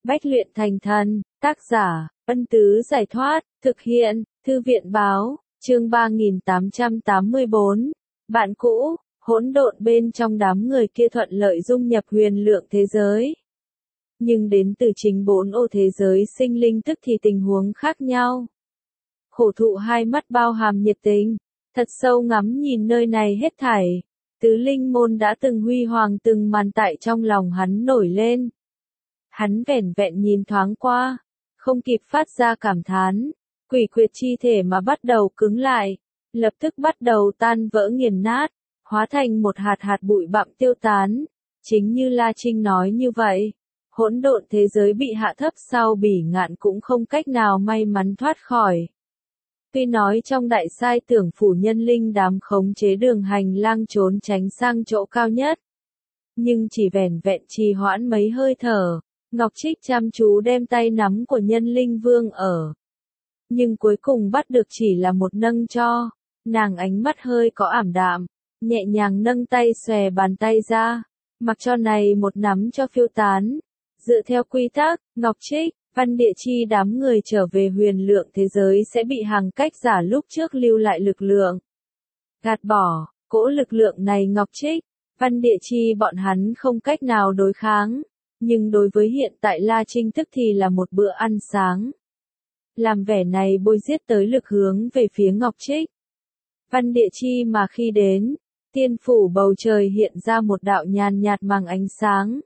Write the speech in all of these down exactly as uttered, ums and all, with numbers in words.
Bách luyện thành thần, tác giả, Ân Tứ Giải Thoát, thực hiện, Thư viện Báo, chương ba nghìn tám trăm tám mươi bốn. Bạn cũ, hỗn độn bên trong đám người kia thuận lợi dung nhập huyền lượng thế giới. Nhưng đến từ chính bốn ô thế giới sinh linh tức thì tình huống khác nhau. Khổ thụ hai mắt bao hàm nhiệt tình, thật sâu ngắm nhìn nơi này hết thảy. Tứ linh môn đã từng huy hoàng từng màn tại trong lòng hắn nổi lên. Hắn vẻn vẹn nhìn thoáng qua, không kịp phát ra cảm thán, quỷ quyệt chi thể mà bắt đầu cứng lại, lập tức bắt đầu tan vỡ nghiền nát, hóa thành một hạt hạt bụi bặm tiêu tán. Chính như La Trinh nói như vậy, hỗn độn thế giới bị hạ thấp sau bỉ ngạn cũng không cách nào may mắn thoát khỏi. Tuy nói trong đại sai tưởng phủ nhân linh đám khống chế đường hành lang trốn tránh sang chỗ cao nhất, nhưng chỉ vẻn vẹn trì hoãn mấy hơi thở, Ngọc Trích chăm chú đem tay nắm của nhân linh vương ở. Nhưng cuối cùng bắt được chỉ là một nâng cho, nàng ánh mắt hơi có ảm đạm, nhẹ nhàng nâng tay xòe bàn tay ra, mặc cho này một nắm cho phiêu tán. Dựa theo quy tắc, Ngọc Trích, Văn Địa Chi đám người trở về huyền lượng thế giới sẽ bị hàng cách giả lúc trước lưu lại lực lượng gạt bỏ, cỗ lực lượng này Ngọc Trích, Văn Địa Chi bọn hắn không cách nào đối kháng, nhưng đối với hiện tại La Trinh tức thì là một bữa ăn sáng. Làm vẻ này bôi giết tới lực hướng về phía Ngọc Trích. Văn Địa Chi mà khi đến, tiên phủ bầu trời hiện ra một đạo nhàn nhạt màng ánh sáng.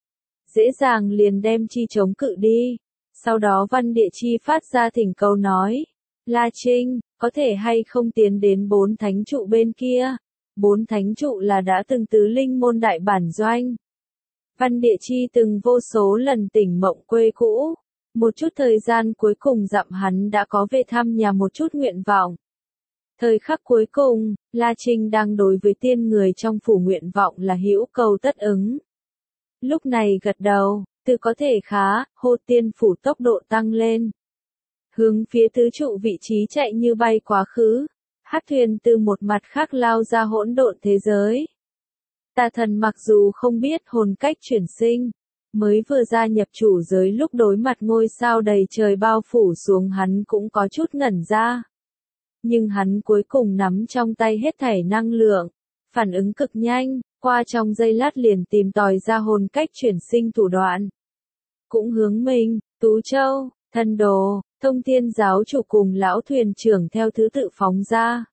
Dễ dàng liền đem chi chống cự đi. Sau đó Văn Địa Chi phát ra thỉnh cầu nói, La Trinh, có thể hay không tiến đến bốn thánh trụ bên kia? Bốn thánh trụ là đã từng tứ linh môn đại bản doanh. Văn Địa Chi từng vô số lần tỉnh mộng quê cũ. Một chút thời gian cuối cùng dặm hắn đã có về thăm nhà một chút nguyện vọng. Thời khắc cuối cùng, La Trinh đang đối với tiên người trong phủ nguyện vọng là hữu cầu tất ứng. Lúc này gật đầu, từ có thể khá, hô tiên phủ tốc độ tăng lên. Hướng phía tứ trụ vị trí chạy như bay quá khứ, hắc thuyền từ một mặt khác lao ra hỗn độn thế giới. Tà thần mặc dù không biết hồn cách chuyển sinh, mới vừa gia nhập chủ giới lúc đối mặt ngôi sao đầy trời bao phủ xuống hắn cũng có chút ngẩn ra. Nhưng hắn cuối cùng nắm trong tay hết thảy năng lượng, phản ứng cực nhanh, qua trong giây lát liền tìm tòi ra hồn cách chuyển sinh thủ đoạn. Cũng hướng mình, Tú Châu, Thần Đồ, Thông Thiên giáo chủ cùng lão thuyền trưởng theo thứ tự phóng ra.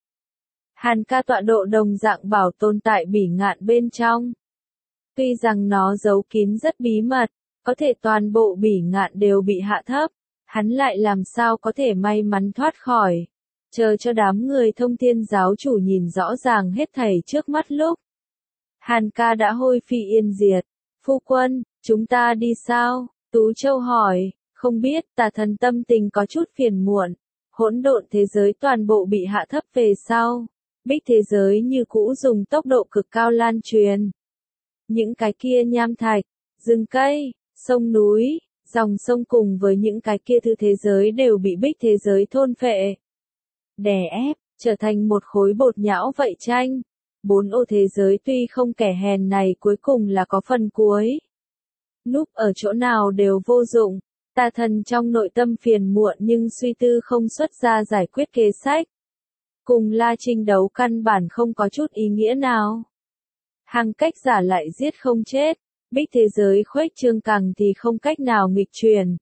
Hàn ca tọa độ đồng dạng bảo tồn tại bỉ ngạn bên trong. Tuy rằng nó giấu kín rất bí mật, có thể toàn bộ bỉ ngạn đều bị hạ thấp, hắn lại làm sao có thể may mắn thoát khỏi. Chờ cho đám người Thông Thiên giáo chủ nhìn rõ ràng hết thảy trước mắt lúc. Hàn ca đã hôi phi yên diệt. Phu quân, chúng ta đi sao? Tú Châu hỏi, không biết, tà thần tâm tình có chút phiền muộn. Hỗn độn thế giới toàn bộ bị hạ thấp về sau. Bích thế giới như cũ dùng tốc độ cực cao lan truyền. Những cái kia nham thạch, rừng cây, sông núi, dòng sông cùng với những cái kia thứ thế giới đều bị bích thế giới thôn phệ. Đè ép, trở thành một khối bột nhão vậy chanh. Bốn ô thế giới tuy không kẻ hèn này cuối cùng là có phần cuối. Núp ở chỗ nào đều vô dụng, tà thần trong nội tâm phiền muộn nhưng suy tư không xuất ra giải quyết kế sách. Cùng La Trinh đấu căn bản không có chút ý nghĩa nào. Hàng cách giả lại giết không chết, bích thế giới khuếch trương càng thì không cách nào nghịch truyền.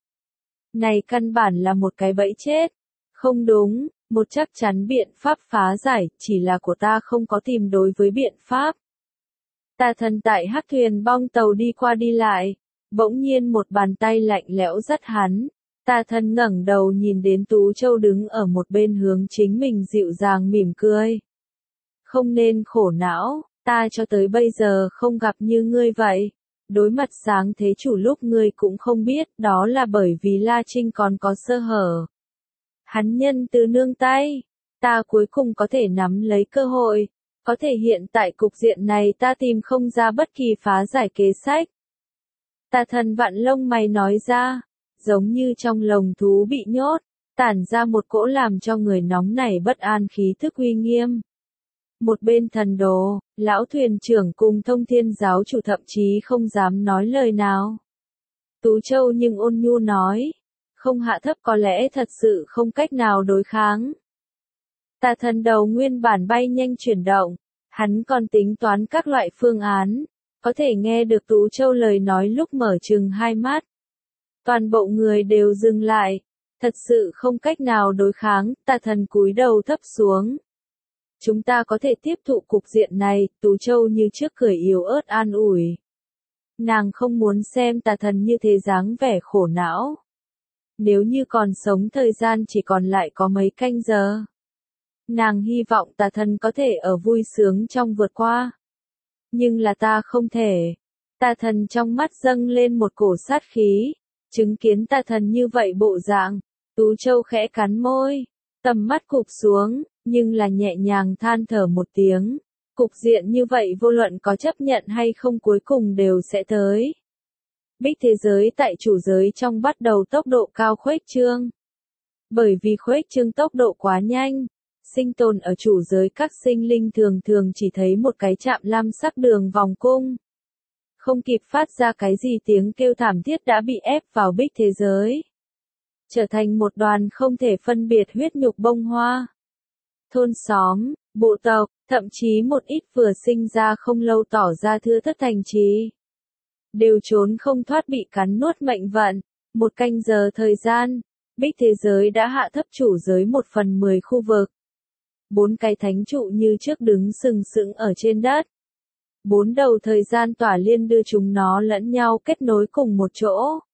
Này căn bản là một cái bẫy chết. Không đúng, một chắc chắn biện pháp phá giải, chỉ là của ta không có tìm đối với biện pháp. Tà thần tại hắc thuyền bong tàu đi qua đi lại, bỗng nhiên một bàn tay lạnh lẽo dắt hắn. Tà thần ngẩng đầu nhìn đến Tú Châu đứng ở một bên hướng chính mình dịu dàng mỉm cười. Không nên khổ não, ta cho tới bây giờ không gặp như ngươi vậy. Đối mặt sáng thế chủ lúc ngươi cũng không biết, đó là bởi vì La Trinh còn có sơ hở. Hắn nhân từ nương tay, ta cuối cùng có thể nắm lấy cơ hội, có thể hiện tại cục diện này ta tìm không ra bất kỳ phá giải kế sách. Tà thần vạn lông mày nói ra, giống như trong lồng thú bị nhốt, tản ra một cỗ làm cho người nóng nảy bất an khí thức uy nghiêm. Một bên Thần Đồ, lão thuyền trưởng cùng Thông Thiên giáo chủ thậm chí không dám nói lời nào. Tú Châu nhưng ôn nhu nói. Không hạ thấp có lẽ thật sự không cách nào đối kháng. Tà thần đầu nguyên bản bay nhanh chuyển động. Hắn còn tính toán các loại phương án. Có thể nghe được Tú Châu lời nói lúc mở trừng hai mắt. Toàn bộ người đều dừng lại. Thật sự không cách nào đối kháng, tà thần cúi đầu thấp xuống. Chúng ta có thể tiếp thụ cục diện này, Tú Châu như trước cười yếu ớt an ủi. Nàng không muốn xem tà thần như thế dáng vẻ khổ não. Nếu như còn sống thời gian chỉ còn lại có mấy canh giờ. Nàng hy vọng tà thần có thể ở vui sướng trong vượt qua. Nhưng là ta không thể. Tà thần trong mắt dâng lên một cổ sát khí. Chứng kiến tà thần như vậy bộ dạng. Tú Châu khẽ cắn môi. Tầm mắt cụp xuống, nhưng là nhẹ nhàng than thở một tiếng. Cục diện như vậy vô luận có chấp nhận hay không cuối cùng đều sẽ tới. Bích thế giới tại chủ giới trong bắt đầu tốc độ cao khuếch trương. Bởi vì khuếch trương tốc độ quá nhanh, sinh tồn ở chủ giới các sinh linh thường thường chỉ thấy một cái chạm lam sắc đường vòng cung. Không kịp phát ra cái gì tiếng kêu thảm thiết đã bị ép vào bích thế giới. Trở thành một đoàn không thể phân biệt huyết nhục bông hoa. Thôn xóm, bộ tộc, thậm chí một ít vừa sinh ra không lâu tỏ ra thưa thất thành trì. Đều trốn không thoát bị cắn nuốt mệnh vận. Một canh giờ thời gian, bích thế giới đã hạ thấp chủ giới một phần mười khu vực. Bốn cái thánh trụ như trước đứng sừng sững ở trên đất. Bốn đầu thời gian tỏa liên đưa chúng nó lẫn nhau kết nối cùng một chỗ.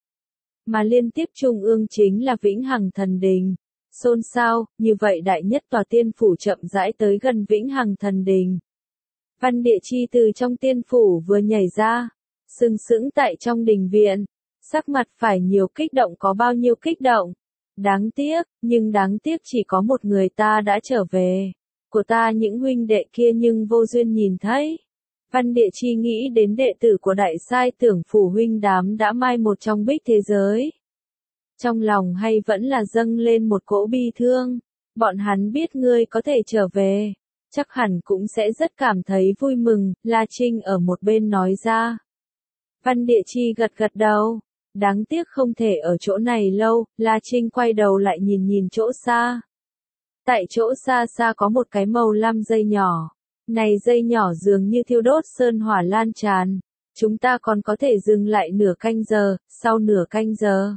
Mà liên tiếp trung ương chính là Vĩnh Hằng Thần Đình. Xôn xao, như vậy đại nhất tòa tiên phủ chậm rãi tới gần Vĩnh Hằng Thần Đình. Văn Địa Chi từ trong tiên phủ vừa nhảy ra, sừng sững tại trong đình viện, sắc mặt phải nhiều kích động có bao nhiêu kích động. Đáng tiếc, nhưng đáng tiếc chỉ có một người ta đã trở về. Của ta những huynh đệ kia nhưng vô duyên nhìn thấy. Văn Địa Chi nghĩ đến đệ tử của đại sai tưởng phủ huynh đám đã mai một trong bích thế giới. Trong lòng hay vẫn là dâng lên một cỗ bi thương. Bọn hắn biết ngươi có thể trở về. Chắc hẳn cũng sẽ rất cảm thấy vui mừng, La Trinh ở một bên nói ra. Văn Địa Chi gật gật đầu. Đáng tiếc không thể ở chỗ này lâu, La Trinh quay đầu lại nhìn nhìn chỗ xa. Tại chỗ xa xa có một cái màu lam dây nhỏ. Này dây nhỏ dường như thiêu đốt sơn hỏa lan tràn. Chúng ta còn có thể dừng lại nửa canh giờ, sau nửa canh giờ.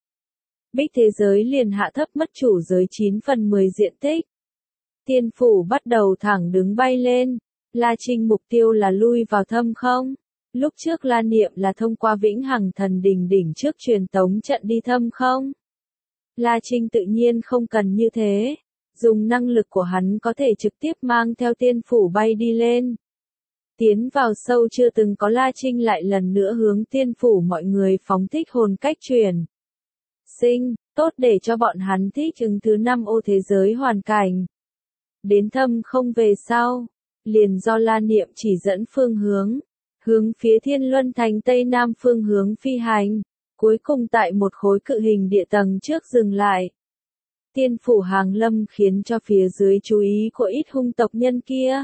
Bích thế giới liền hạ thấp mất chủ giới chín phần mười diện tích. Tiên phủ bắt đầu thẳng đứng bay lên. La Trinh mục tiêu là lui vào thâm không. Lúc trước La Niệm là thông qua Vĩnh Hằng Thần Đình đỉnh trước truyền tống trận đi thâm không. La Trinh tự nhiên không cần như thế. Dùng năng lực của hắn có thể trực tiếp mang theo tiên phủ bay đi lên. Tiến vào sâu chưa từng có La Trinh lại lần nữa hướng tiên phủ mọi người phóng thích hồn cách truyền. Sinh, tốt để cho bọn hắn thích ứng thứ năm ô thế giới hoàn cảnh. Đến thâm không về sau, liền do La Niệm chỉ dẫn phương hướng, hướng phía Thiên Luân Thành Tây Nam phương hướng phi hành, cuối cùng tại một khối cự hình địa tầng trước dừng lại. Tiên phủ hàng lâm khiến cho phía dưới chú ý của ít hung tộc nhân kia.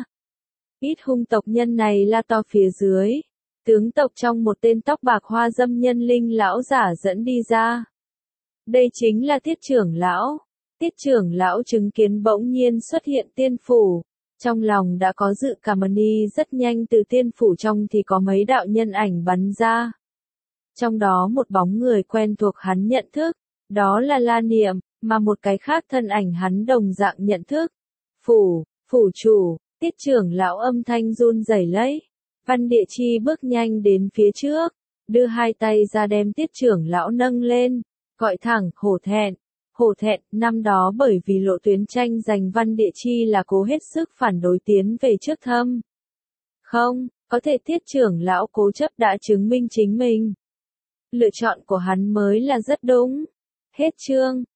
Ít hung tộc nhân này la to phía dưới. Tướng tộc trong một tên tóc bạc hoa dâm nhân linh lão giả dẫn đi ra. Đây chính là Tiết trưởng lão. Tiết trưởng lão chứng kiến bỗng nhiên xuất hiện tiên phủ. Trong lòng đã có dự cảm ni rất nhanh từ tiên phủ trong thì có mấy đạo nhân ảnh bắn ra. Trong đó một bóng người quen thuộc hắn nhận thức. Đó là La Niệm. Mà một cái khác thân ảnh hắn đồng dạng nhận thức. Phủ, phủ chủ, Tiết trưởng lão âm thanh run rẩy lấy. Văn Địa Chi bước nhanh đến phía trước, đưa hai tay ra đem Tiết trưởng lão nâng lên, gọi thẳng, hổ thẹn. Hổ thẹn, năm đó bởi vì lộ tuyến tranh giành Văn Địa Chi là cố hết sức phản đối tiến về trước thâm. Không, có thể Tiết trưởng lão cố chấp đã chứng minh chính mình. Lựa chọn của hắn mới là rất đúng. Hết chương.